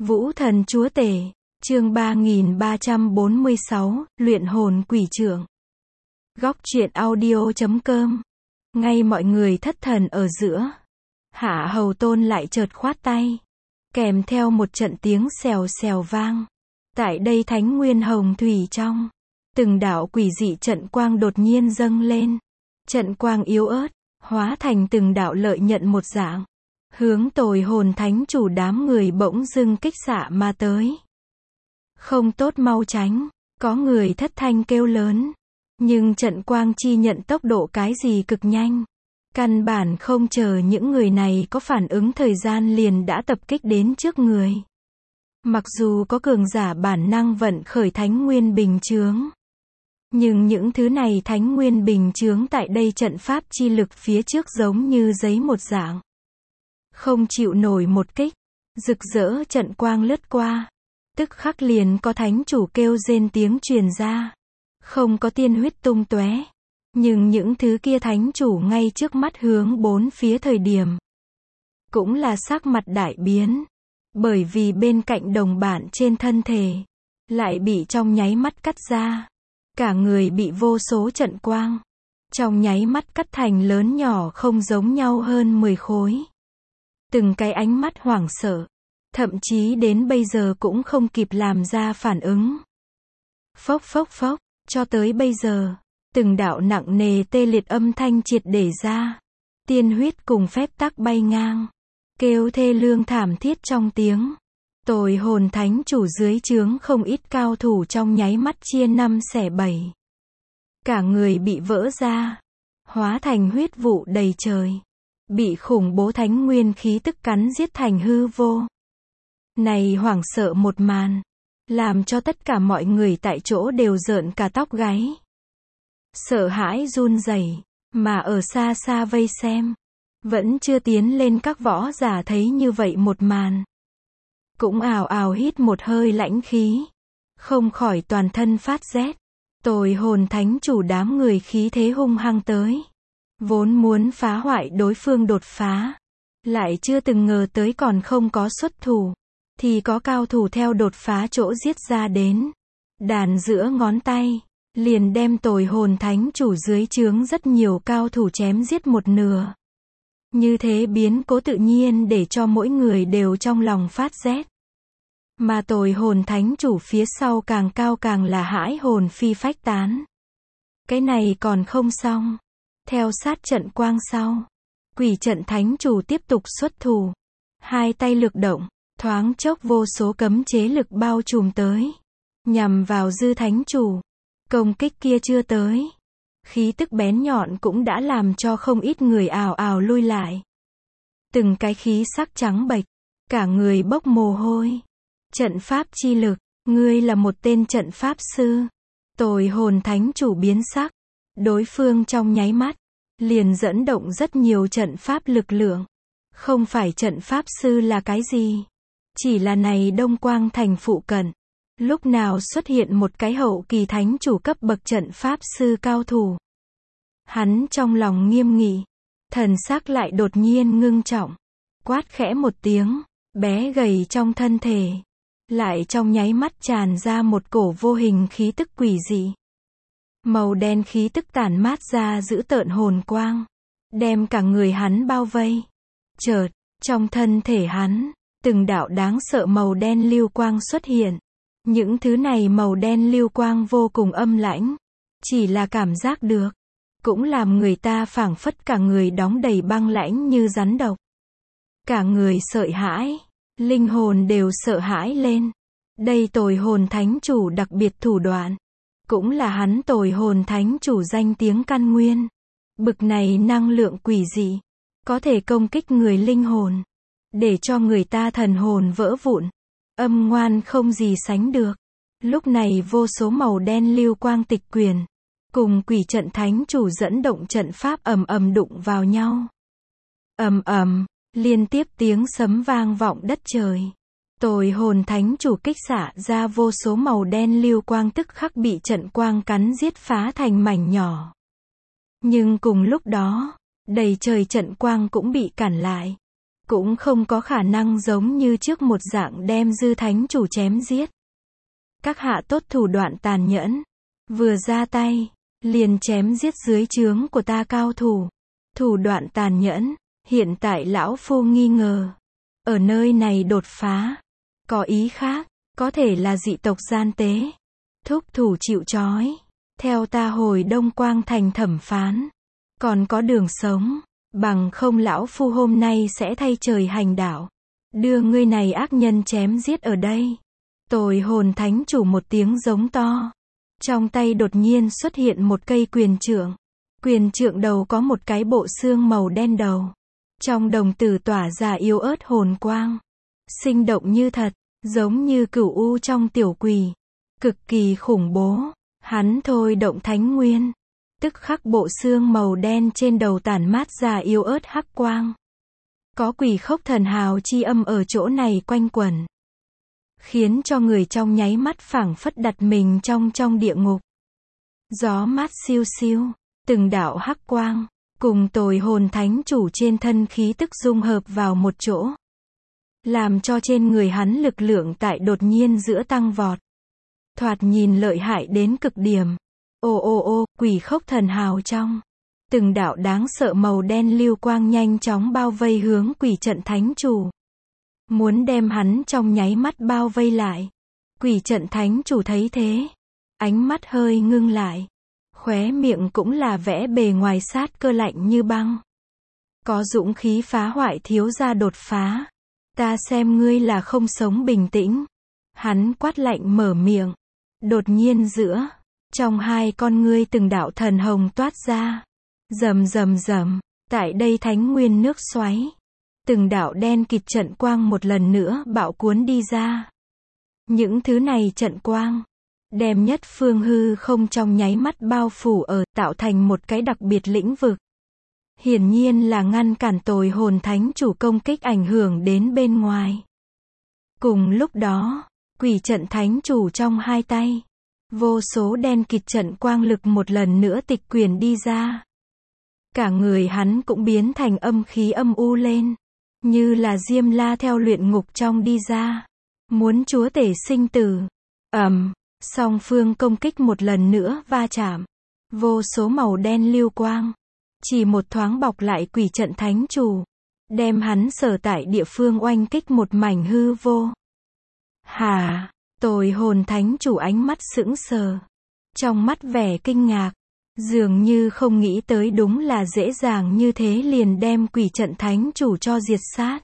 Vũ thần chúa tể, chương 3346, luyện hồn quỷ trưởng. Góc truyện audio.com. Ngay mọi người thất thần ở giữa, Hạ Hầu Tôn lại chợt khoát tay, kèm theo một trận tiếng xèo xèo vang. Tại đây Thánh Nguyên Hồng Thủy trong, từng đạo quỷ dị trận quang đột nhiên dâng lên. Trận quang yếu ớt, hóa thành từng đạo lợi nhận một dạng, hướng Tồi Hồn Thánh chủ đám người bỗng dưng kích xạ mà tới. Không tốt, mau tránh, có người thất thanh kêu lớn. Nhưng trận quang chi nhận tốc độ cái gì cực nhanh. Căn bản không chờ những người này có phản ứng thời gian liền đã tập kích đến trước người. Mặc dù có cường giả bản năng vận khởi Thánh Nguyên Bình Chướng, nhưng những thứ này Thánh Nguyên Bình Chướng tại đây trận pháp chi lực phía trước giống như giấy một dạng, không chịu nổi một kích. Rực rỡ trận quang lướt qua, tức khắc liền có thánh chủ kêu rên tiếng truyền ra. Không có tiên huyết tung tóe, nhưng những thứ kia thánh chủ ngay trước mắt hướng bốn phía thời điểm, cũng là sắc mặt đại biến, bởi vì bên cạnh đồng bạn trên thân thể lại bị trong nháy mắt cắt ra. Cả người bị vô số trận quang trong nháy mắt cắt thành lớn nhỏ không giống nhau hơn 10 khối. Từng cái ánh mắt hoảng sợ, thậm chí đến bây giờ cũng không kịp làm ra phản ứng. Phốc phốc phốc, cho tới bây giờ, từng đạo nặng nề tê liệt âm thanh triệt để ra. Tiên huyết cùng phép tắc bay ngang, kêu thê lương thảm thiết trong tiếng. Tồi Hồn Thánh chủ dưới trướng không ít cao thủ trong nháy mắt chia 5 xẻ 7. Cả người bị vỡ ra, hóa thành huyết vụ đầy trời, bị khủng bố thánh nguyên khí tức cắn giết thành hư vô. Này hoảng sợ một màn, làm cho tất cả mọi người tại chỗ đều rợn cả tóc gáy. Sợ hãi run rẩy, mà ở xa xa vây xem, vẫn chưa tiến lên các võ giả thấy như vậy một màn, cũng ào ào hít một hơi lãnh khí, không khỏi toàn thân phát rét. Tồi Hồn Thánh chủ đám người khí thế hung hăng tới, vốn muốn phá hoại đối phương đột phá, lại chưa từng ngờ tới còn không có xuất thủ, thì có cao thủ theo đột phá chỗ giết ra đến. Đàn giữa ngón tay, liền đem Tồi Hồn Thánh chủ dưới trướng rất nhiều cao thủ chém giết một nửa. Như thế biến cố tự nhiên để cho mỗi người đều trong lòng phát rét. Mà Tồi Hồn Thánh chủ phía sau càng cao càng là hãi hồn phi phách tán. Cái này còn không xong. Theo sát trận quang sau, Quỷ trận Thánh chủ tiếp tục xuất thủ. Hai tay lực động, thoáng chốc vô số cấm chế lực bao trùm tới, nhằm vào Dư Thánh chủ. Công kích kia chưa tới, khí tức bén nhọn cũng đã làm cho không ít người ào ào lui lại. Từng cái khí sắc trắng bệch, cả người bốc mồ hôi. Trận pháp chi lực, ngươi là một tên trận pháp sư. Tồi Hồn Thánh chủ biến sắc, đối phương trong nháy mắt liền dẫn động rất nhiều trận pháp lực lượng. Không phải trận pháp sư là cái gì, chỉ là này Đông Quang thành phụ cận, lúc nào xuất hiện một cái hậu kỳ thánh chủ cấp bậc trận pháp sư cao thủ. Hắn trong lòng nghiêm nghị, thần sắc lại đột nhiên ngưng trọng, quát khẽ một tiếng, bé gầy trong thân thể lại trong nháy mắt tràn ra một cổ vô hình khí tức quỷ dị. Màu đen khí tức tản mát ra dữ tợn hồn quang, đem cả người hắn bao vây. Chợt, trong thân thể hắn, từng đạo đáng sợ màu đen lưu quang xuất hiện. Những thứ này màu đen lưu quang vô cùng âm lãnh, chỉ là cảm giác được, cũng làm người ta phảng phất cả người đóng đầy băng lãnh như rắn độc. Cả người sợ hãi, linh hồn đều sợ hãi lên. Đây Tồi Hồn Thánh chủ đặc biệt thủ đoạn, cũng là hắn Tồi Hồn Thánh chủ danh tiếng căn nguyên. Bực này năng lượng quỷ dị, có thể công kích người linh hồn, để cho người ta thần hồn vỡ vụn, âm ngoan không gì sánh được. Lúc này vô số màu đen lưu quang tịch quyển, cùng Quỷ trận Thánh chủ dẫn động trận pháp ầm ầm đụng vào nhau. Ầm ầm, liên tiếp tiếng sấm vang vọng đất trời. Tồi Hồn Thánh chủ kích xạ ra vô số màu đen lưu quang tức khắc bị trận quang cắn giết phá thành mảnh nhỏ. Nhưng cùng lúc đó, đầy trời trận quang cũng bị cản lại. cũng không có khả năng giống như trước một dạng đem Dư thánh chủ chém giết. Các hạ tốt thủ đoạn tàn nhẫn, vừa ra tay, liền chém giết dưới trướng của ta cao thủ. Thủ đoạn tàn nhẫn, hiện tại lão phu nghi ngờ. Ở nơi này đột phá, có ý khác, có thể là dị tộc gian tế. Thúc thủ chịu trói, theo ta hồi Đông Quang thành thẩm phán. Còn có đường sống, bằng không lão phu hôm nay sẽ thay trời hành đạo. Đưa ngươi này ác nhân chém giết ở đây. Tồi hồn thánh chủ một tiếng giống to. Trong tay đột nhiên xuất hiện một cây quyền trượng. Quyền trượng đầu có một cái bộ xương màu đen đầu. Trong đồng tử tỏa ra yếu ớt hồn quang. Sinh động như thật, giống như cửu u trong tiểu quỷ. Cực kỳ khủng bố. Hắn thôi động thánh nguyên. Tức khắc bộ xương màu đen trên đầu tản mát ra yếu ớt hắc quang. Có quỷ khốc thần hào chi âm ở chỗ này quanh quẩn. Khiến cho người trong nháy mắt phảng phất đặt mình trong địa ngục. Gió mát siêu siêu, từng đạo hắc quang, cùng tồi hồn thánh chủ trên thân khí tức dung hợp vào một chỗ. Làm cho trên người hắn lực lượng tại đột nhiên giữa tăng vọt. Thoạt nhìn lợi hại đến cực điểm. Ô, quỷ khốc thần hào trong. Từng đạo đáng sợ màu đen lưu quang nhanh chóng bao vây hướng quỷ trận thánh chủ. Muốn đem hắn trong nháy mắt bao vây lại. Quỷ trận thánh chủ thấy thế. Ánh mắt hơi ngưng lại. Khóe miệng cũng là vẽ bề ngoài sát cơ lạnh như băng. Có dũng khí phá hoại thiếu gia đột phá. Ta xem ngươi là không sống bình tĩnh. Hắn quát lạnh mở miệng. Đột nhiên giữa. Trong hai con ngươi từng đạo thần hồng toát ra. Rầm rầm rầm. Tại đây thánh nguyên nước xoáy. Từng đạo đen kịt trận quang một lần nữa bạo cuốn đi ra. Những thứ này trận quang. Đem nhất phương hư không trong nháy mắt bao phủ ở tạo thành một cái đặc biệt lĩnh vực. Hiển nhiên là ngăn cản tồi hồn thánh chủ công kích ảnh hưởng đến bên ngoài. Cùng lúc đó, quỷ trận thánh chủ trong hai tay. Vô số đen kịt trận quang lực một lần nữa tịch quyển đi ra. Cả người hắn cũng biến thành âm khí âm u lên. Như là Diêm La theo luyện ngục trong đi ra. Muốn chúa tể sinh tử. Song phương công kích một lần nữa va chạm. Vô số màu đen lưu quang. Chỉ một thoáng bọc lại quỷ trận thánh chủ. Đem hắn sở tại địa phương oanh kích một mảnh hư vô. Hả? Tồi hồn thánh chủ ánh mắt sững sờ. Trong mắt vẻ kinh ngạc. Dường như không nghĩ tới đúng là dễ dàng như thế liền đem quỷ trận thánh chủ cho diệt sát.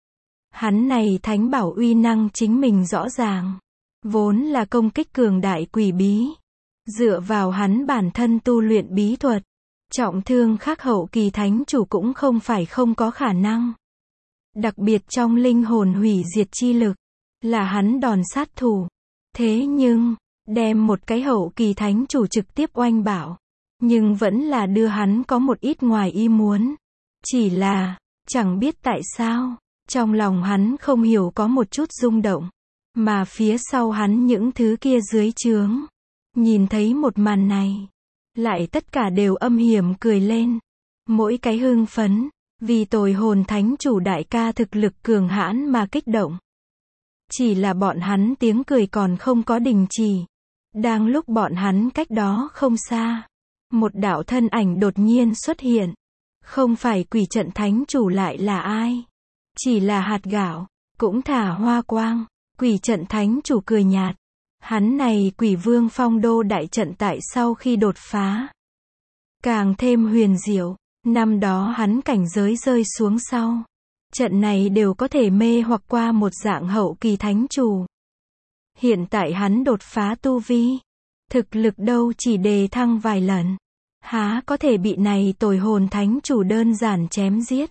Hắn này thánh bảo uy năng chính mình rõ ràng. Vốn là công kích cường đại quỷ bí. Dựa vào hắn bản thân tu luyện bí thuật. Trọng thương khắc hậu kỳ thánh chủ cũng không phải không có khả năng. Đặc biệt trong linh hồn hủy diệt chi lực. Là hắn đòn sát thủ. Thế nhưng, đem một cái hậu kỳ thánh chủ trực tiếp oanh bảo. Nhưng vẫn là đưa hắn có một ít ngoài ý muốn. Chỉ là, chẳng biết tại sao, trong lòng hắn không hiểu có một chút rung động. Mà phía sau hắn những thứ kia dưới trướng. Nhìn thấy một màn này. Lại tất cả đều âm hiểm cười lên. Mỗi cái hưng phấn. Vì tồi hồn thánh chủ đại ca thực lực cường hãn mà kích động. Chỉ là bọn hắn tiếng cười còn không có đình chỉ. Đang lúc bọn hắn cách đó không xa. Một đạo thân ảnh đột nhiên xuất hiện. Không phải quỷ trận thánh chủ lại là ai. Chỉ là hạt gạo. Cũng thả hoa quang. Quỷ trận thánh chủ cười nhạt. Hắn này quỷ vương phong đô đại trận tại sau khi đột phá. Càng thêm huyền diệu. Năm đó hắn cảnh giới rơi xuống sau. Trận này đều có thể mê hoặc qua một dạng hậu kỳ thánh chủ. Hiện tại hắn đột phá tu vi. Thực lực đâu chỉ đề thăng vài lần. Há có thể bị này tồi hồn thánh chủ đơn giản chém giết.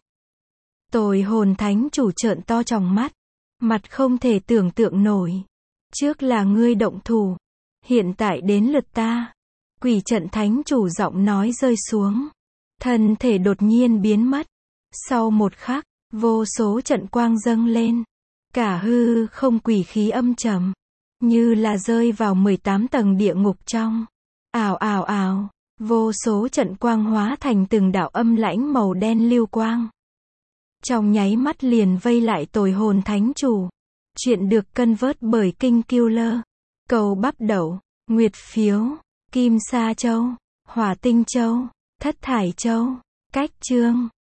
Tồi hồn thánh chủ trợn to tròng mắt. Mặt không thể tưởng tượng nổi. Trước là ngươi động thủ. Hiện tại đến lượt ta. Quỷ trận thánh chủ giọng nói rơi xuống. Thân thể đột nhiên biến mất. Sau một khắc, vô số trận quang dâng lên. Cả hư không quỷ khí âm trầm. Như là rơi vào 18 tầng địa ngục trong. Ào ào ào. Vô số trận quang hóa thành từng đạo âm lãnh màu đen lưu quang. trong nháy mắt liền vây lại tồi hồn thánh chủ. Chuyện được cân vớt bởi Kinh Killer. Cầu bắp đậu, nguyệt phiếu, kim sa châu, hỏa tinh châu, thất thải châu. Cách chương